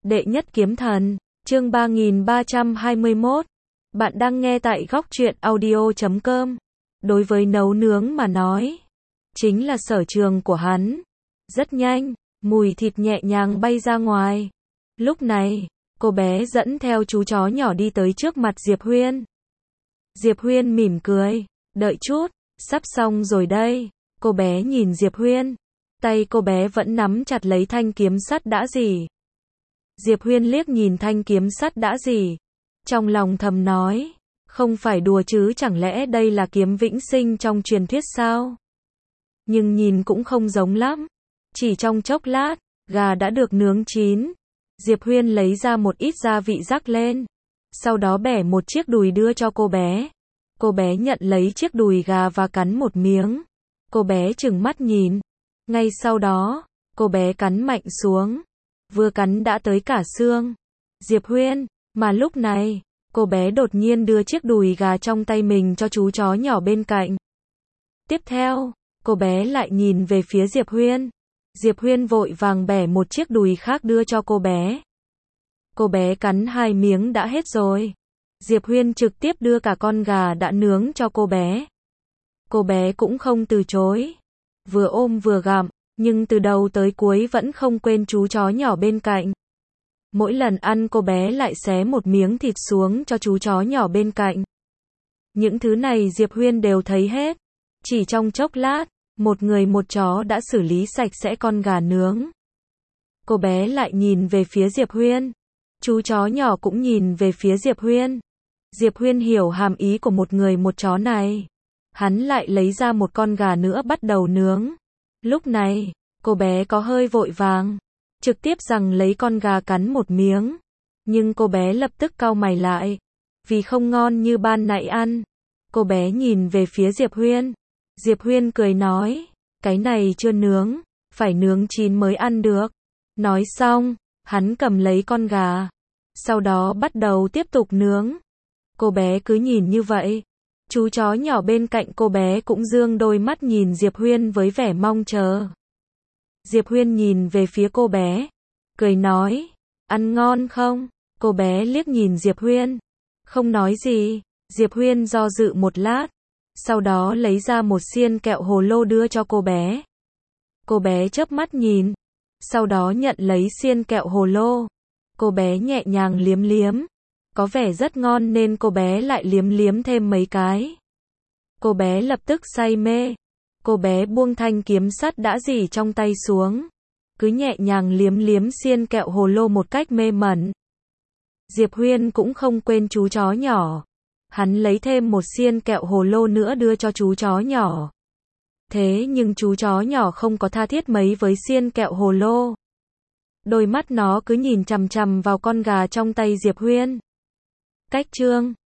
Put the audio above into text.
Đệ nhất kiếm thần, chương 3321. Bạn đang nghe tại góc truyện audio.com. Đối với nấu nướng mà nói, chính là sở trường của hắn. Rất nhanh, mùi thịt nhẹ nhàng bay ra ngoài. Lúc này, cô bé dẫn theo chú chó nhỏ đi tới trước mặt Diệp Huyên. Diệp Huyên mỉm cười, đợi chút, sắp xong rồi đây. Cô bé nhìn Diệp Huyên, tay cô bé vẫn nắm chặt lấy thanh kiếm sắt đã rỉ. Diệp Huyên liếc nhìn thanh kiếm sắt đã rỉ, trong lòng thầm nói, không phải đùa chứ, chẳng lẽ đây là kiếm vĩnh sinh trong truyền thuyết sao? Nhưng nhìn cũng không giống lắm. Chỉ trong chốc lát, gà đã được nướng chín. Diệp Huyên lấy ra một ít gia vị rắc lên, sau đó bẻ một chiếc đùi đưa cho cô bé. Cô bé nhận lấy chiếc đùi gà và cắn một miếng. Cô bé trừng mắt nhìn. Ngay sau đó, cô bé cắn mạnh xuống. Vừa cắn đã tới cả xương. Diệp Huyên, mà lúc này, cô bé đột nhiên đưa chiếc đùi gà trong tay mình cho chú chó nhỏ bên cạnh. Tiếp theo, cô bé lại nhìn về phía Diệp Huyên. Diệp Huyên vội vàng bẻ một chiếc đùi khác đưa cho cô bé. Cô bé cắn 2 miếng đã hết rồi. Diệp Huyên trực tiếp đưa cả con gà đã nướng cho cô bé. Cô bé cũng không từ chối. Vừa ôm vừa gặm, nhưng từ đầu tới cuối vẫn không quên chú chó nhỏ bên cạnh. Mỗi lần ăn cô bé lại xé một miếng thịt xuống cho chú chó nhỏ bên cạnh. Những thứ này Diệp Huyên đều thấy hết. Chỉ trong chốc lát, một người một chó đã xử lý sạch sẽ con gà nướng. Cô bé lại nhìn về phía Diệp Huyên. Chú chó nhỏ cũng nhìn về phía Diệp Huyên. Diệp Huyên hiểu hàm ý của một người một chó này. Hắn lại lấy ra một con gà nữa bắt đầu nướng. Lúc này, cô bé có hơi vội vàng, trực tiếp rằng lấy con gà cắn một miếng. Nhưng cô bé lập tức cau mày lại, vì không ngon như ban nãy ăn. Cô bé nhìn về phía Diệp Huyên. Diệp Huyên cười nói, cái này chưa nướng, phải nướng chín mới ăn được. Nói xong, hắn cầm lấy con gà, sau đó bắt đầu tiếp tục nướng. Cô bé cứ nhìn như vậy. Chú chó nhỏ bên cạnh cô bé cũng dương đôi mắt nhìn Diệp Huyên với vẻ mong chờ. Diệp Huyên nhìn về phía cô bé, cười nói, ăn ngon không? Cô bé liếc nhìn Diệp Huyên, không nói gì. Diệp Huyên do dự một lát, sau đó lấy ra một xiên kẹo hồ lô đưa cho cô bé. Cô bé chớp mắt nhìn, sau đó nhận lấy xiên kẹo hồ lô. Cô bé nhẹ nhàng liếm liếm. Có vẻ rất ngon nên cô bé lại liếm liếm thêm mấy cái. Cô bé lập tức say mê. Cô bé buông thanh kiếm sắt đã rỉ trong tay xuống. Cứ nhẹ nhàng liếm liếm xiên kẹo hồ lô một cách mê mẩn. Diệp Huyên cũng không quên chú chó nhỏ. Hắn lấy thêm một xiên kẹo hồ lô nữa đưa cho chú chó nhỏ. Thế nhưng chú chó nhỏ không có tha thiết mấy với xiên kẹo hồ lô. Đôi mắt nó cứ nhìn chằm chằm vào con gà trong tay Diệp Huyên. Cách chương